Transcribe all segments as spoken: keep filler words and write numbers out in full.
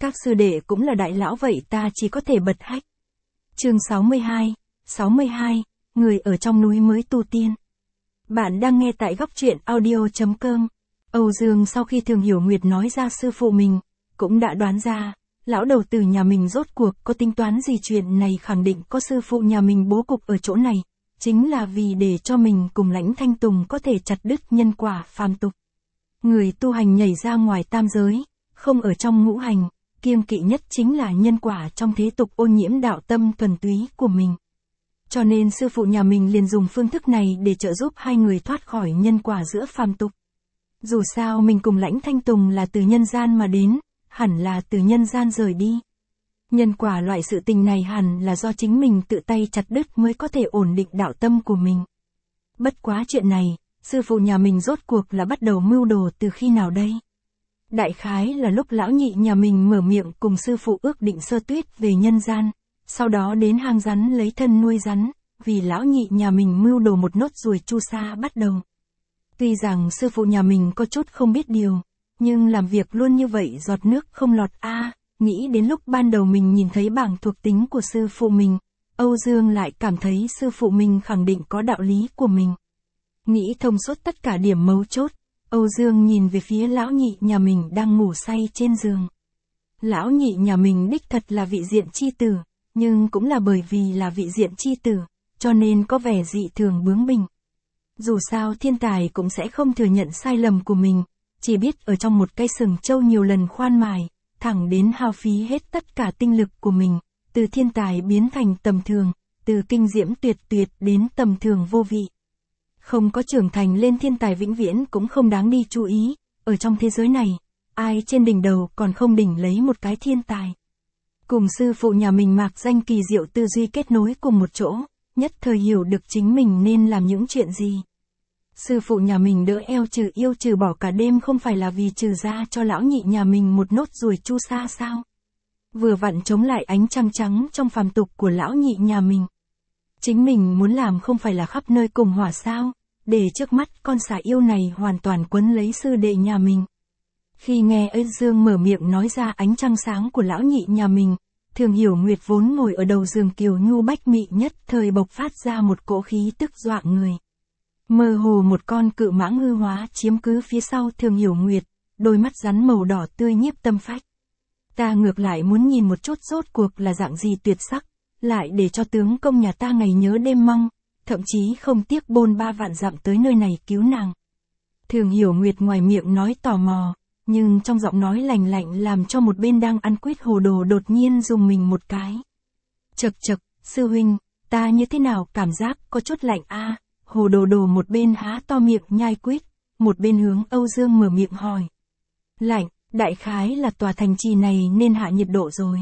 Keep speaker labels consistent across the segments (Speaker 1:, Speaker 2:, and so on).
Speaker 1: các sư đệ cũng là đại lão vậy ta chỉ có thể bật hách. Chương sáu mươi hai, sáu mươi hai, người ở trong núi mới tu tiên. Bạn đang nghe tại góc truyện audio.com. Âu Dương sau khi Thường Hiểu Nguyệt nói ra sư phụ mình, cũng đã đoán ra, lão đầu tử nhà mình rốt cuộc có tính toán gì, chuyện này khẳng định có sư phụ nhà mình bố cục ở chỗ này, chính là vì để cho mình cùng Lãnh Thanh Tùng có thể chặt đứt nhân quả phàm tục. Người tu hành nhảy ra ngoài tam giới, không ở trong ngũ hành, kiêng kỵ nhất chính là nhân quả trong thế tục ô nhiễm đạo tâm thuần túy của mình. Cho nên sư phụ nhà mình liền dùng phương thức này để trợ giúp hai người thoát khỏi nhân quả giữa phàm tục. Dù sao mình cùng Lãnh Thanh Tùng là từ nhân gian mà đến, hẳn là từ nhân gian rời đi. Nhân quả loại sự tình này hẳn là do chính mình tự tay chặt đứt mới có thể ổn định đạo tâm của mình. Bất quá chuyện này, sư phụ nhà mình rốt cuộc là bắt đầu mưu đồ từ khi nào đây? Đại khái là lúc lão nhị nhà mình mở miệng cùng sư phụ ước định sơ tuyết về nhân gian, sau đó đến hang rắn lấy thân nuôi rắn, vì lão nhị nhà mình mưu đồ một nốt ruồi chu sa bắt đầu. Tuy rằng sư phụ nhà mình có chút không biết điều, nhưng làm việc luôn như vậy giọt nước không lọt a. À, nghĩ đến lúc ban đầu mình nhìn thấy bảng thuộc tính của sư phụ mình, Âu Dương lại cảm thấy sư phụ mình khẳng định có đạo lý của mình. Nghĩ thông suốt tất cả điểm mấu chốt, Âu Dương nhìn về phía lão nhị nhà mình đang ngủ say trên giường. Lão nhị nhà mình đích thật là vị diện chi tử, nhưng cũng là bởi vì là vị diện chi tử, cho nên có vẻ dị thường bướng bỉnh. Dù sao thiên tài cũng sẽ không thừa nhận sai lầm của mình, chỉ biết ở trong một cây sừng trâu nhiều lần khoan mài, thẳng đến hao phí hết tất cả tinh lực của mình, từ thiên tài biến thành tầm thường, từ kinh diễm tuyệt tuyệt đến tầm thường vô vị. Không có trưởng thành lên thiên tài vĩnh viễn cũng không đáng đi chú ý, ở trong thế giới này, ai trên đỉnh đầu còn không đỉnh lấy một cái thiên tài. Cùng sư phụ nhà mình mạc danh kỳ diệu tư duy kết nối cùng một chỗ, nhất thời hiểu được chính mình nên làm những chuyện gì. Sư phụ nhà mình đỡ eo trừ yêu trừ bỏ cả đêm không phải là vì trừ ra cho lão nhị nhà mình một nốt ruồi chu sa sao? Vừa vặn chống lại ánh trăng trắng trong phàm tục của lão nhị nhà mình. Chính mình muốn làm không phải là khắp nơi cùng hỏa sao, để trước mắt con xà yêu này hoàn toàn quấn lấy sư đệ nhà mình. Khi nghe Âu Dương mở miệng nói ra ánh trăng sáng của lão nhị nhà mình, Thường Hiểu Nguyệt vốn ngồi ở đầu giường kiều nhu bách mị nhất thời bộc phát ra một cỗ khí tức dọa người. Mơ hồ một con cự mãng hư hóa chiếm cứ phía sau Thường Hiểu Nguyệt, đôi mắt rắn màu đỏ tươi nhiếp tâm phách. Ta ngược lại muốn nhìn một chút rốt cuộc là dạng gì tuyệt sắc, lại để cho tướng công nhà ta ngày nhớ đêm mong, thậm chí không tiếc bôn ba vạn dặm tới nơi này cứu nàng. Thường Hiểu Nguyệt ngoài miệng nói tò mò, nhưng trong giọng nói lành lạnh làm cho một bên đang ăn quýt hồ đồ đột nhiên dùng mình một cái. Chậc chậc, sư huynh, ta như thế nào cảm giác có chút lạnh a. À, hồ đồ đồ một bên há to miệng nhai quýt, một bên hướng Âu Dương mở miệng hỏi. Lạnh, đại khái là tòa thành trì này nên hạ nhiệt độ rồi.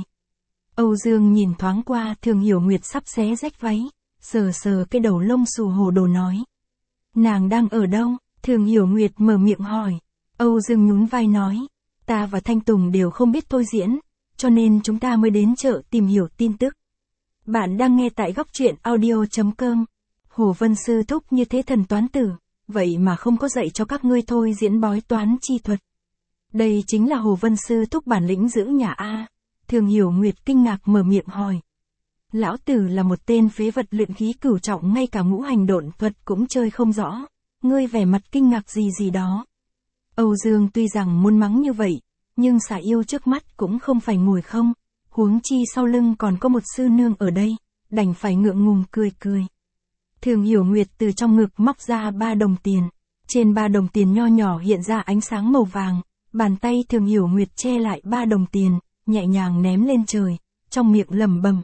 Speaker 1: Âu Dương nhìn thoáng qua Thường Hiểu Nguyệt sắp xé rách váy, sờ sờ cái đầu lông xù hồ đồ nói. Nàng đang ở đâu? Thường Hiểu Nguyệt mở miệng hỏi. Âu Dương nhún vai nói, ta và Thanh Tùng đều không biết thôi diễn, cho nên chúng ta mới đến chợ tìm hiểu tin tức. Bạn đang nghe tại góc truyện audio.com. Hồ Vân Sư thúc như thế thần toán tử, vậy mà không có dạy cho các ngươi thôi diễn bói toán chi thuật. Đây chính là Hồ Vân Sư thúc bản lĩnh giữ nhà A. Thường Hiểu Nguyệt kinh ngạc mở miệng hỏi. Lão tử là một tên phế vật luyện khí cửu trọng, ngay cả ngũ hành độn thuật cũng chơi không rõ, ngươi vẻ mặt kinh ngạc gì gì đó. Âu Dương tuy rằng muốn mắng như vậy, nhưng xà yêu trước mắt cũng không phải ngồi không, huống chi sau lưng còn có một sư nương ở đây, đành phải ngượng ngùng cười cười. Thường Hiểu Nguyệt từ trong ngực móc ra ba đồng tiền, trên ba đồng tiền nho nhỏ hiện ra ánh sáng màu vàng, bàn tay Thường Hiểu Nguyệt che lại ba đồng tiền, nhẹ nhàng ném lên trời, trong miệng lẩm bẩm.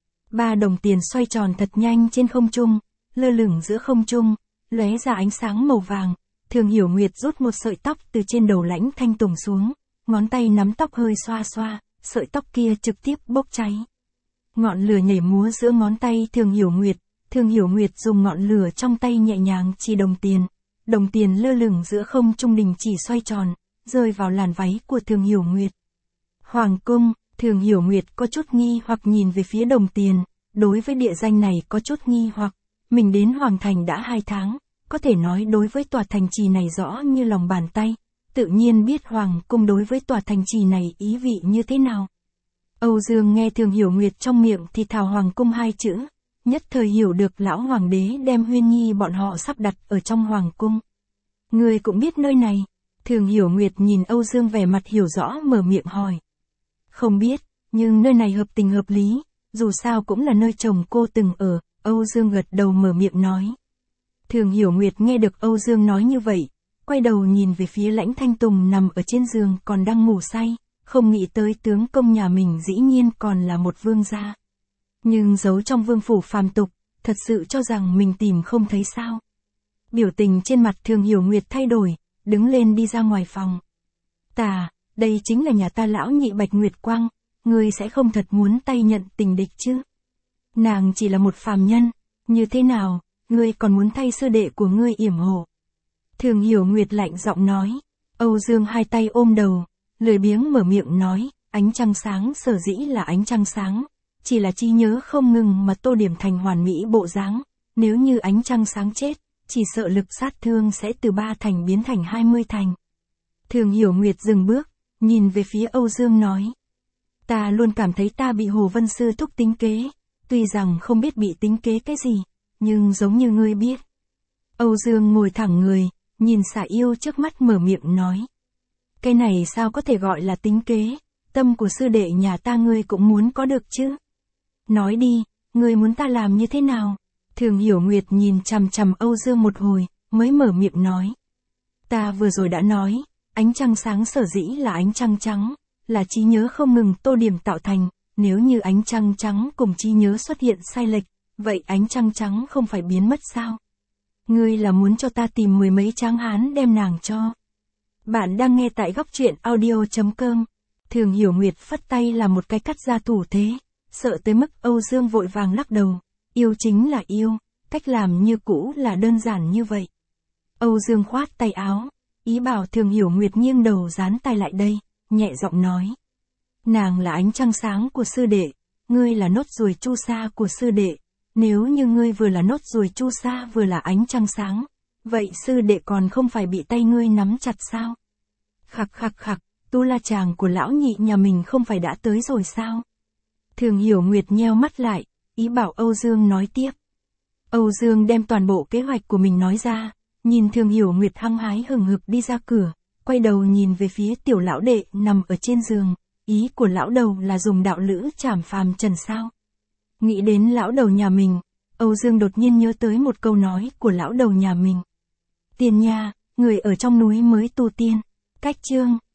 Speaker 1: Ba đồng tiền xoay tròn thật nhanh trên không trung, lơ lửng giữa không trung, lóe ra ánh sáng màu vàng. Thường Hiểu Nguyệt rút một sợi tóc từ trên đầu Lãnh Thanh Tùng xuống, ngón tay nắm tóc hơi xoa xoa, sợi tóc kia trực tiếp bốc cháy. Ngọn lửa nhảy múa giữa ngón tay Thường Hiểu Nguyệt, Thường Hiểu Nguyệt dùng ngọn lửa trong tay nhẹ nhàng chỉ đồng tiền, đồng tiền lơ lửng giữa không trung đình chỉ xoay tròn, rơi vào làn váy của Thường Hiểu Nguyệt. Hoàng cung, Thường Hiểu Nguyệt có chút nghi hoặc nhìn về phía đồng tiền, đối với địa danh này có chút nghi hoặc, mình đến Hoàng Thành đã hai tháng. Có thể nói đối với tòa thành trì này rõ như lòng bàn tay, tự nhiên biết Hoàng cung đối với tòa thành trì này ý vị như thế nào. Âu Dương nghe Thường Hiểu Nguyệt trong miệng thì thào Hoàng cung hai chữ, nhất thời hiểu được lão hoàng đế đem Huyên Nhi bọn họ sắp đặt ở trong Hoàng cung. Người cũng biết nơi này. Thường Hiểu Nguyệt nhìn Âu Dương vẻ mặt hiểu rõ mở miệng hỏi. Không biết, nhưng nơi này hợp tình hợp lý, dù sao cũng là nơi chồng cô từng ở, Âu Dương gật đầu mở miệng nói. Thường Hiểu Nguyệt nghe được Âu Dương nói như vậy, quay đầu nhìn về phía Lãnh Thanh Tùng nằm ở trên giường còn đang ngủ say, không nghĩ tới tướng công nhà mình dĩ nhiên còn là một vương gia. Nhưng giấu trong vương phủ phàm tục, thật sự cho rằng mình tìm không thấy sao. Biểu tình trên mặt Thường Hiểu Nguyệt thay đổi, đứng lên đi ra ngoài phòng. Tà, đây chính là nhà ta lão nhị Bạch Nguyệt Quang, ngươi sẽ không thật muốn tay nhận tình địch chứ. Nàng chỉ là một phàm nhân, như thế nào, ngươi còn muốn thay sư đệ của ngươi yểm hộ. Thường Hiểu Nguyệt lạnh giọng nói. Âu Dương hai tay ôm đầu, lười biếng mở miệng nói, ánh trăng sáng sở dĩ là ánh trăng sáng, chỉ là trí nhớ không ngừng mà tô điểm thành hoàn mỹ bộ dáng, nếu như ánh trăng sáng chết, chỉ sợ lực sát thương sẽ từ ba thành biến thành hai mươi thành. Thường Hiểu Nguyệt dừng bước, nhìn về phía Âu Dương nói. Ta luôn cảm thấy ta bị Hồ Vân Sư thúc tính kế, tuy rằng không biết bị tính kế cái gì, nhưng giống như ngươi biết. Âu Dương ngồi thẳng người, nhìn Xả Yêu trước mắt mở miệng nói. Cái này sao có thể gọi là tính kế, tâm của sư đệ nhà ta ngươi cũng muốn có được chứ. Nói đi, ngươi muốn ta làm như thế nào? Thường Hiểu Nguyệt nhìn chằm chằm Âu Dương một hồi, mới mở miệng nói. Ta vừa rồi đã nói, ánh trăng sáng sở dĩ là ánh trăng trắng, là trí nhớ không ngừng tô điểm tạo thành, nếu như ánh trăng trắng cùng trí nhớ xuất hiện sai lệch, vậy ánh trăng trắng không phải biến mất sao? Ngươi là muốn cho ta tìm mười mấy tráng hán đem nàng cho. Bạn đang nghe tại góc truyện audio chấm com. Thường Hiểu Nguyệt phất tay là một cái cắt ra thủ thế, sợ tới mức Âu Dương vội vàng lắc đầu. Yêu chính là yêu, cách làm như cũ là đơn giản như vậy. Âu Dương khoát tay áo, ý bảo Thường Hiểu Nguyệt nghiêng đầu dán tay lại đây, nhẹ giọng nói. Nàng là ánh trăng sáng của sư đệ, ngươi là nốt ruồi chu sa của sư đệ, nếu như ngươi vừa là nốt ruồi chu sa vừa là ánh trăng sáng, vậy sư đệ còn không phải bị tay ngươi nắm chặt sao? Khặc khặc khặc, tu la chàng của lão nhị nhà mình không phải đã tới rồi sao? Thường Hiểu Nguyệt nheo mắt lại, ý bảo Âu Dương nói tiếp. Âu Dương đem toàn bộ kế hoạch của mình nói ra, nhìn Thường Hiểu Nguyệt hăng hái hừng hực đi ra cửa, quay đầu nhìn về phía tiểu lão đệ nằm ở trên giường, ý của lão đầu là dùng đạo lữ trảm phàm trần sao. Nghĩ đến lão đầu nhà mình, Âu Dương đột nhiên nhớ tới một câu nói của lão đầu nhà mình. Tiền nha, người ở trong núi mới tu tiên. Cách chương